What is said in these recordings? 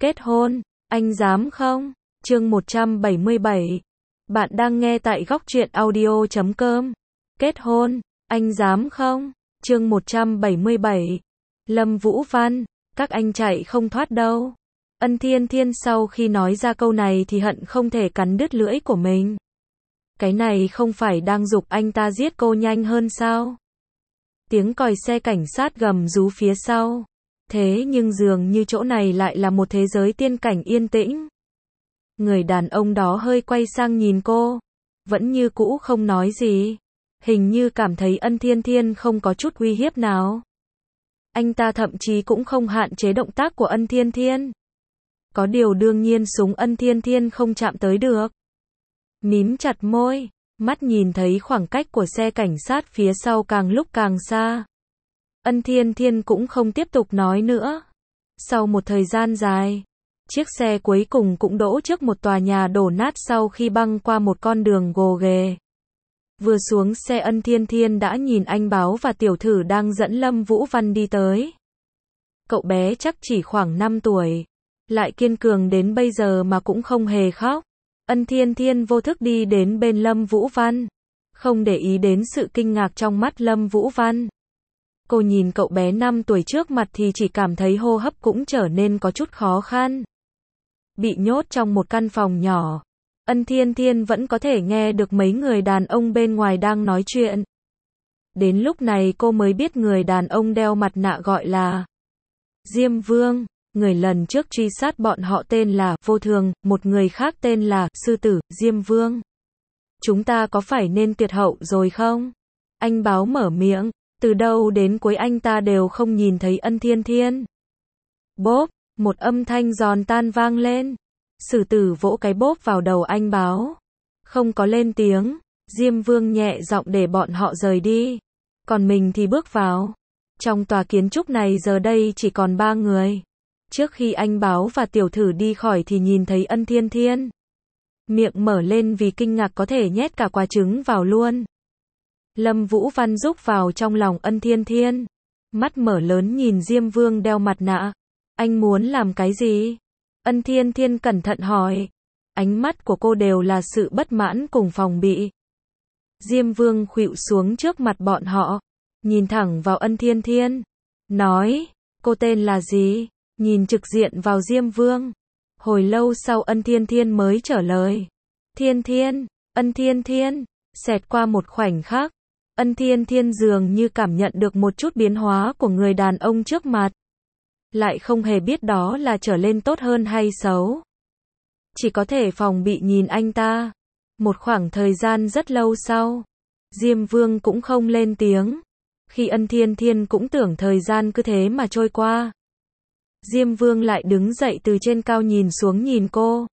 Kết hôn, anh dám không? Chương 177. Bạn đang nghe tại góc truyện audio.com. Kết hôn, anh dám không? Chương 177. Lâm Vũ Văn, các anh chạy không thoát đâu. Ân Thiên Thiên sau khi nói ra câu này thì hận không thể cắn đứt lưỡi của mình. Cái này không phải đang giục anh ta giết cô nhanh hơn sao? Tiếng còi xe cảnh sát gầm rú phía sau. Thế nhưng dường như chỗ này lại là một thế giới tiên cảnh yên tĩnh. Người đàn ông đó hơi quay sang nhìn cô, vẫn như cũ không nói gì. Hình như cảm thấy Ân Thiên Thiên không có chút uy hiếp nào. Anh ta thậm chí cũng không hạn chế động tác của Ân Thiên Thiên. Có điều đương nhiên súng Ân Thiên Thiên không chạm tới được. Mím chặt môi, mắt nhìn thấy khoảng cách của xe cảnh sát phía sau càng lúc càng xa. Ân Thiên Thiên cũng không tiếp tục nói nữa. Sau một thời gian dài, chiếc xe cuối cùng cũng đỗ trước một tòa nhà đổ nát sau khi băng qua một con đường gồ ghề. Vừa xuống xe Ân Thiên Thiên đã nhìn anh Báo và tiểu thử đang dẫn Lâm Vũ Văn đi tới. Cậu bé chắc chỉ khoảng 5 tuổi, lại kiên cường đến bây giờ mà cũng không hề khóc. Ân Thiên Thiên vô thức đi đến bên Lâm Vũ Văn, không để ý đến sự kinh ngạc trong mắt Lâm Vũ Văn. Cô nhìn cậu bé 5 tuổi trước mặt thì chỉ cảm thấy hô hấp cũng trở nên có chút khó khăn. Bị nhốt trong một căn phòng nhỏ, Ân Thiên Thiên vẫn có thể nghe được mấy người đàn ông bên ngoài đang nói chuyện. Đến lúc này cô mới biết người đàn ông đeo mặt nạ gọi là Diêm Vương, người lần trước truy sát bọn họ tên là Vô Thường, một người khác tên là Sư Tử, Diêm Vương. Chúng ta có phải nên tuyệt hậu rồi không? Anh Báo mở miệng, từ đầu đến cuối anh ta đều không nhìn thấy Ân Thiên Thiên. Bốp, một âm thanh giòn tan vang lên. Sử Tử vỗ cái bốp vào đầu anh Báo. Không có lên tiếng, Diêm Vương nhẹ giọng để bọn họ rời đi. Còn mình thì bước vào. Trong tòa kiến trúc này giờ đây chỉ còn 3 người. Trước khi anh Báo và tiểu thử đi khỏi thì nhìn thấy Ân Thiên Thiên. Miệng mở lên vì kinh ngạc có thể nhét cả quả trứng vào luôn. Lâm Vũ Văn rúc vào trong lòng Ân Thiên Thiên. Mắt mở lớn nhìn Diêm Vương đeo mặt nạ. Anh muốn làm cái gì? Ân Thiên Thiên cẩn thận hỏi. Ánh mắt của cô đều là sự bất mãn cùng phòng bị. Diêm Vương khuỵu xuống trước mặt bọn họ, nhìn thẳng vào Ân Thiên Thiên. Nói, cô tên là gì? Nhìn trực diện vào Diêm Vương. Hồi lâu sau Ân Thiên Thiên mới trả lời. Thiên Thiên, Ân Thiên Thiên. Xẹt qua một khoảnh khắc, Ân Thiên Thiên dường như cảm nhận được một chút biến hóa của người đàn ông trước mặt. Lại không hề biết đó là trở lên tốt hơn hay xấu. Chỉ có thể phòng bị nhìn anh ta. Một khoảng thời gian rất lâu sau, Diêm Vương cũng không lên tiếng. Khi Ân Thiên Thiên cũng tưởng thời gian cứ thế mà trôi qua. Diêm Vương lại đứng dậy từ trên cao nhìn xuống nhìn cô.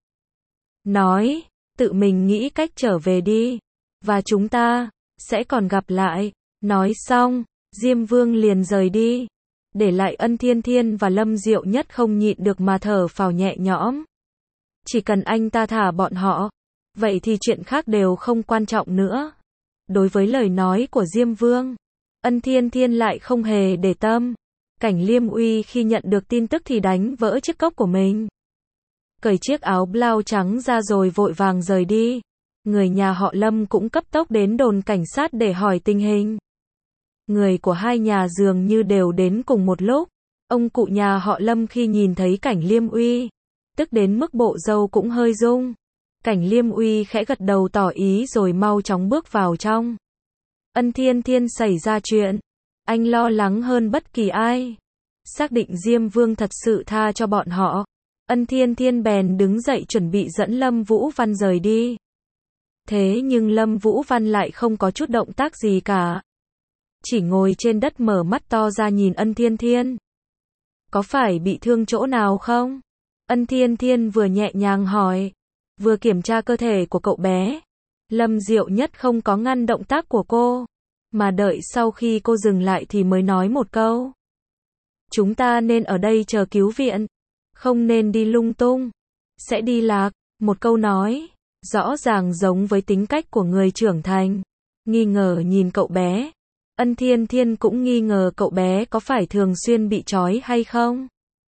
Nói, tự mình nghĩ cách trở về đi. Và chúng ta sẽ còn gặp lại. Nói xong, Diêm Vương liền rời đi. Để lại Ân Thiên Thiên và Lâm Diệu Nhất không nhịn được mà thở phào nhẹ nhõm. Chỉ cần anh ta thả bọn họ, vậy thì chuyện khác đều không quan trọng nữa. Đối với lời nói của Diêm Vương, Ân Thiên Thiên lại không hề để tâm. Cảnh Liêm Uy khi nhận được tin tức thì đánh vỡ chiếc cốc của mình. Cởi chiếc áo blau trắng ra rồi vội vàng rời đi. Người nhà họ Lâm cũng cấp tốc đến đồn cảnh sát để hỏi tình hình. Người của hai nhà dường như đều đến cùng một lúc. Ông cụ nhà họ Lâm khi nhìn thấy Cảnh Liêm Uy, tức đến mức bộ râu cũng hơi rung. Cảnh Liêm Uy khẽ gật đầu tỏ ý rồi mau chóng bước vào trong. Ân Thiên Thiên xảy ra chuyện. Anh lo lắng hơn bất kỳ ai. Xác định Diêm Vương thật sự tha cho bọn họ. Ân Thiên Thiên bèn đứng dậy chuẩn bị dẫn Lâm Vũ Văn rời đi. Thế nhưng Lâm Vũ Văn lại không có chút động tác gì cả. Chỉ ngồi trên đất mở mắt to ra nhìn Ân Thiên Thiên. Có phải bị thương chỗ nào không? Ân Thiên Thiên vừa nhẹ nhàng hỏi, vừa kiểm tra cơ thể của cậu bé. Lâm Diệu Nhất không có ngăn động tác của cô, mà đợi sau khi cô dừng lại thì mới nói một câu. Chúng ta nên ở đây chờ cứu viện, không nên đi lung tung, sẽ đi lạc. Một câu nói, rõ ràng giống với tính cách của người trưởng thành. Nghi ngờ nhìn cậu bé. Ân Thiên Thiên cũng nghi ngờ cậu bé có phải thường xuyên bị trói hay không.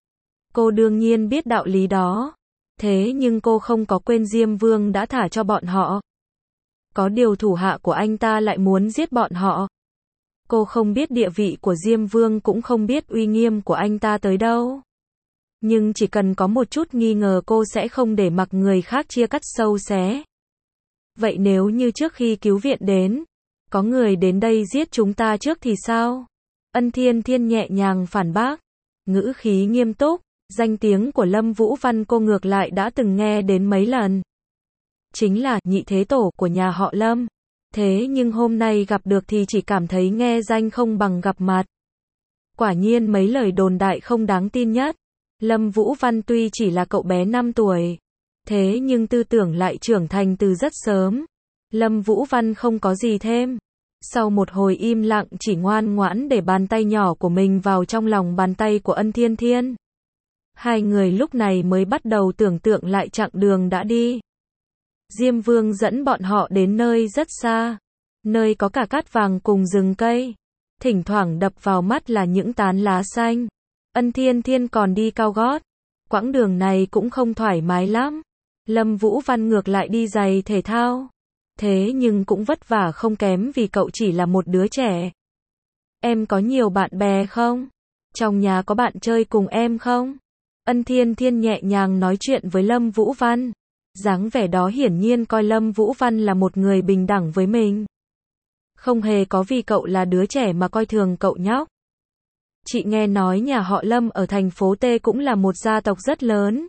Cô đương nhiên biết đạo lý đó. Thế nhưng cô không có quên Diêm Vương đã thả cho bọn họ. Có điều thủ hạ của anh ta lại muốn giết bọn họ. Cô không biết địa vị của Diêm Vương, cũng không biết uy nghiêm của anh ta tới đâu. Nhưng chỉ cần có một chút nghi ngờ cô sẽ không để mặc người khác chia cắt sâu xé. Vậy nếu như trước khi cứu viện đến, có người đến đây giết chúng ta trước thì sao? Ân Thiên Thiên nhẹ nhàng phản bác, ngữ khí nghiêm túc. Danh tiếng của Lâm Vũ Văn cô ngược lại đã từng nghe đến mấy lần. Chính là nhị thế tổ của nhà họ Lâm. Thế nhưng hôm nay gặp được thì chỉ cảm thấy nghe danh không bằng gặp mặt. Quả nhiên mấy lời đồn đại không đáng tin nhất. Lâm Vũ Văn tuy chỉ là cậu bé 5 tuổi, thế nhưng tư tưởng lại trưởng thành từ rất sớm. Lâm Vũ Văn không có gì thêm. Sau một hồi im lặng chỉ ngoan ngoãn để bàn tay nhỏ của mình vào trong lòng bàn tay của Ân Thiên Thiên. Hai người lúc này mới bắt đầu tưởng tượng lại chặng đường đã đi. Diêm Vương dẫn bọn họ đến nơi rất xa, nơi có cả cát vàng cùng rừng cây. Thỉnh thoảng đập vào mắt là những tán lá xanh. Ân Thiên Thiên còn đi cao gót. Quãng đường này cũng không thoải mái lắm. Lâm Vũ Văn ngược lại đi giày thể thao. Thế nhưng cũng vất vả không kém vì cậu chỉ là một đứa trẻ. Em có nhiều bạn bè không? Trong nhà có bạn chơi cùng em không? Ân Thiên Thiên nhẹ nhàng nói chuyện với Lâm Vũ Văn. Dáng vẻ đó hiển nhiên coi Lâm Vũ Văn là một người bình đẳng với mình. Không hề có vì cậu là đứa trẻ mà coi thường cậu nhóc. Chị nghe nói nhà họ Lâm ở thành phố T cũng là một gia tộc rất lớn.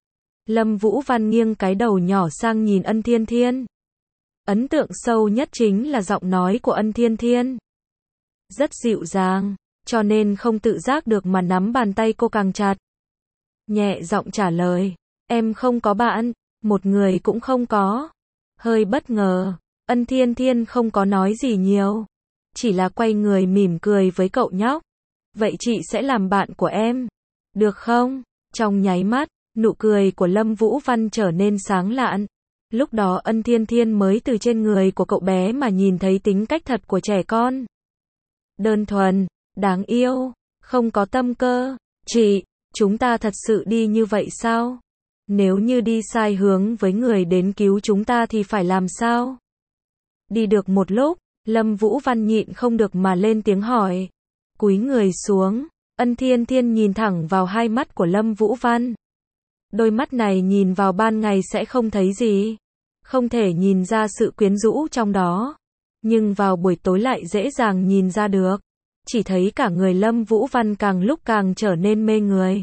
Lâm Vũ Văn nghiêng cái đầu nhỏ sang nhìn Ân Thiên Thiên. Ấn tượng sâu nhất chính là giọng nói của Ân Thiên Thiên. Rất dịu dàng, cho nên không tự giác được mà nắm bàn tay cô càng chặt. Nhẹ giọng trả lời, em không có bạn, một người cũng không có. Hơi bất ngờ, Ân Thiên Thiên không có nói gì nhiều, chỉ là quay người mỉm cười với cậu nhóc. Vậy chị sẽ làm bạn của em, được không? Trong nháy mắt, nụ cười của Lâm Vũ Văn trở nên sáng lạn. Lúc đó Ân Thiên Thiên mới từ trên người của cậu bé mà nhìn thấy tính cách thật của trẻ con. Đơn thuần, đáng yêu, không có tâm cơ. Chị, chúng ta thật sự đi như vậy sao? Nếu như đi sai hướng với người đến cứu chúng ta thì phải làm sao? Đi được một lúc, Lâm Vũ Văn nhịn không được mà lên tiếng hỏi. Cúi người xuống, Ân Thiên Thiên nhìn thẳng vào hai mắt của Lâm Vũ Văn. Đôi mắt này nhìn vào ban ngày sẽ không thấy gì, không thể nhìn ra sự quyến rũ trong đó, nhưng vào buổi tối lại dễ dàng nhìn ra được. Chỉ thấy cả người Lâm Vũ Văn càng lúc càng trở nên mê người.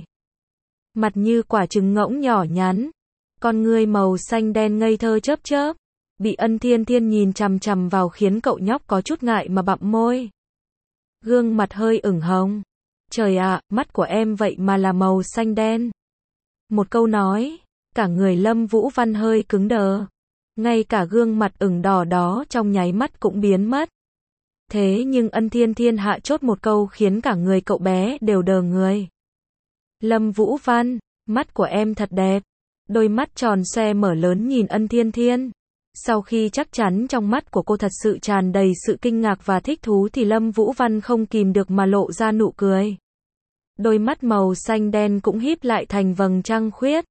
Mặt như quả trứng ngỗng nhỏ nhắn, con ngươi màu xanh đen ngây thơ chớp chớp, bị Ân Thiên Thiên nhìn chằm chằm vào khiến cậu nhóc có chút ngại mà bặm môi. Gương mặt hơi ửng hồng. Trời ạ, mắt của em vậy mà là màu xanh đen. Một câu nói, cả người Lâm Vũ Văn hơi cứng đờ. Ngay cả gương mặt ửng đỏ đó trong nháy mắt cũng biến mất. Thế nhưng Ân Thiên Thiên hạ chốt một câu khiến cả người cậu bé đều đờ người. Lâm Vũ Văn, mắt của em thật đẹp. Đôi mắt tròn xoe mở lớn nhìn Ân Thiên Thiên. Sau khi chắc chắn trong mắt của cô thật sự tràn đầy sự kinh ngạc và thích thú thì Lâm Vũ Văn không kìm được mà lộ ra nụ cười. Đôi mắt màu xanh đen cũng híp lại thành vầng trăng khuyết.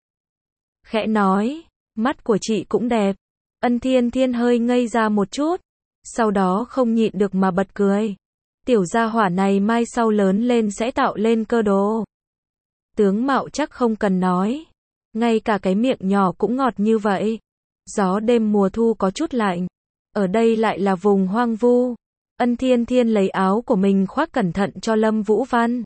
Khẽ nói, mắt của chị cũng đẹp. Ân Thiên Thiên hơi ngây ra một chút, sau đó không nhịn được mà bật cười. Tiểu gia hỏa này mai sau lớn lên sẽ tạo lên cơ đồ. Tướng mạo chắc không cần nói, ngay cả cái miệng nhỏ cũng ngọt như vậy. Gió đêm mùa thu có chút lạnh, ở đây lại là vùng hoang vu. Ân Thiên Thiên lấy áo của mình khoác cẩn thận cho Lâm Vũ Văn.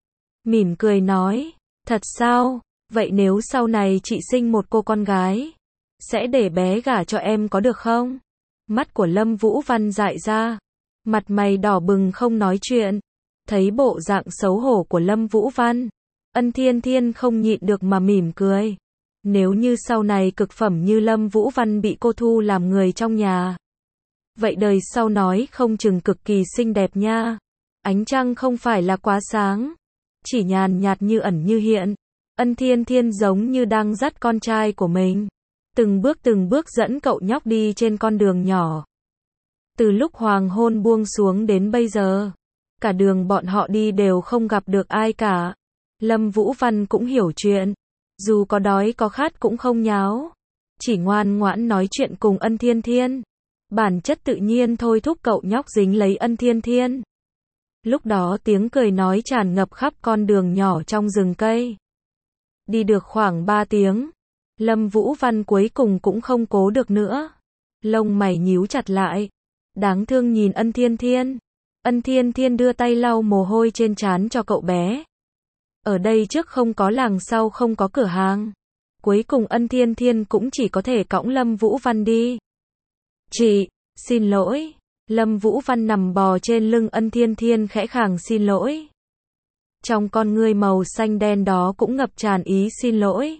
Mỉm cười nói, thật sao, vậy nếu sau này chị sinh một cô con gái, sẽ để bé gả cho em có được không? Mắt của Lâm Vũ Văn dại ra, mặt mày đỏ bừng không nói chuyện. Thấy bộ dạng xấu hổ của Lâm Vũ Văn, Ân Thiên Thiên không nhịn được mà mỉm cười. Nếu như sau này cực phẩm như Lâm Vũ Văn bị cô thu làm người trong nhà, vậy đời sau nói không chừng cực kỳ xinh đẹp nha. Ánh trăng không phải là quá sáng, chỉ nhàn nhạt như ẩn như hiện. Ân Thiên Thiên giống như đang dắt con trai của mình, từng bước dẫn cậu nhóc đi trên con đường nhỏ. Từ lúc hoàng hôn buông xuống đến bây giờ, cả đường bọn họ đi đều không gặp được ai cả. Lâm Vũ Văn cũng hiểu chuyện. Dù có đói có khát cũng không nháo. Chỉ ngoan ngoãn nói chuyện cùng Ân Thiên Thiên. Bản chất tự nhiên thôi thúc cậu nhóc dính lấy Ân Thiên Thiên. Lúc đó tiếng cười nói tràn ngập khắp con đường nhỏ trong rừng cây. Đi được khoảng 3 tiếng. Lâm Vũ Văn cuối cùng cũng không cố được nữa. Lông mày nhíu chặt lại. Đáng thương nhìn Ân Thiên Thiên. Ân Thiên Thiên đưa tay lau mồ hôi trên trán cho cậu bé. Ở đây trước không có làng sau không có cửa hàng. Cuối cùng Ân Thiên Thiên cũng chỉ có thể cõng Lâm Vũ Văn đi. Chị, xin lỗi. Lâm Vũ Văn nằm bò trên lưng Ân Thiên Thiên khẽ khàng xin lỗi. Trong con ngươi màu xanh đen đó cũng ngập tràn ý xin lỗi.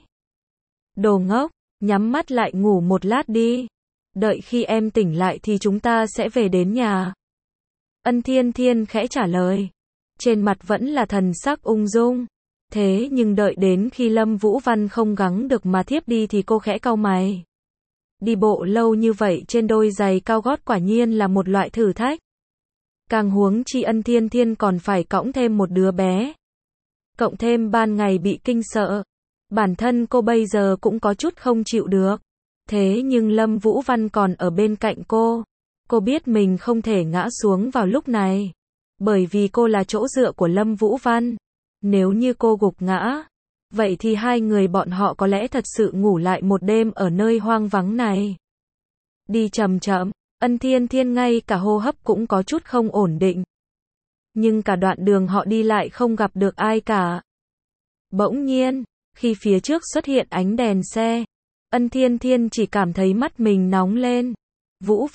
Đồ ngốc, nhắm mắt lại ngủ một lát đi. Đợi khi em tỉnh lại thì chúng ta sẽ về đến nhà. Ân Thiên Thiên khẽ trả lời. Trên mặt vẫn là thần sắc ung dung. Thế nhưng đợi đến khi Lâm Vũ Văn không gắng được mà thiếp đi thì cô khẽ cau mày. Đi bộ lâu như vậy trên đôi giày cao gót quả nhiên là một loại thử thách. Càng huống chi Ân Thiên Thiên còn phải cõng thêm một đứa bé. Cộng thêm ban ngày bị kinh sợ. Bản thân cô bây giờ cũng có chút không chịu được. Thế nhưng Lâm Vũ Văn còn ở bên cạnh cô. Cô biết mình không thể ngã xuống vào lúc này. Bởi vì cô là chỗ dựa của Lâm Vũ Văn. Nếu như cô gục ngã, vậy thì hai người bọn họ có lẽ thật sự ngủ lại một đêm ở nơi hoang vắng này. Đi chậm chậm, Ân Thiên Thiên ngay cả hô hấp cũng có chút không ổn định. Nhưng cả đoạn đường họ đi lại không gặp được ai cả. Bỗng nhiên, khi phía trước xuất hiện ánh đèn xe, Ân Thiên Thiên chỉ cảm thấy mắt mình nóng lên. Vũ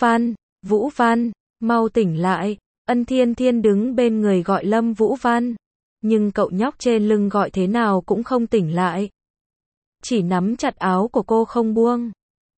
Văn, mau tỉnh lại. Ân Thiên Thiên đứng bên người gọi Lâm Vũ Văn. Nhưng cậu nhóc trên lưng gọi thế nào cũng không tỉnh lại. Chỉ nắm chặt áo của cô không buông.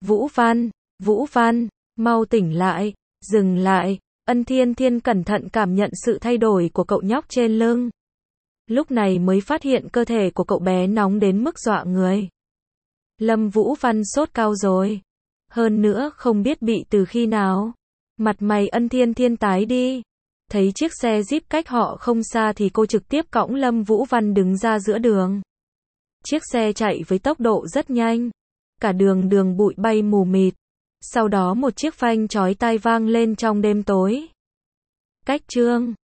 Vũ Văn, mau tỉnh lại, dừng lại. Ân Thiên Thiên cẩn thận cảm nhận sự thay đổi của cậu nhóc trên lưng. Lúc này mới phát hiện cơ thể của cậu bé nóng đến mức dọa người. Lâm Vũ Văn sốt cao rồi. Hơn nữa không biết bị từ khi nào. Mặt mày Ân Thiên Thiên tái đi. Thấy chiếc xe Jeep cách họ không xa thì cô trực tiếp cõng Lâm Vũ Văn đứng ra giữa đường. Chiếc xe chạy với tốc độ rất nhanh. Cả đường bụi bay mù mịt. Sau đó một chiếc phanh chói tai vang lên trong đêm tối. Cách chương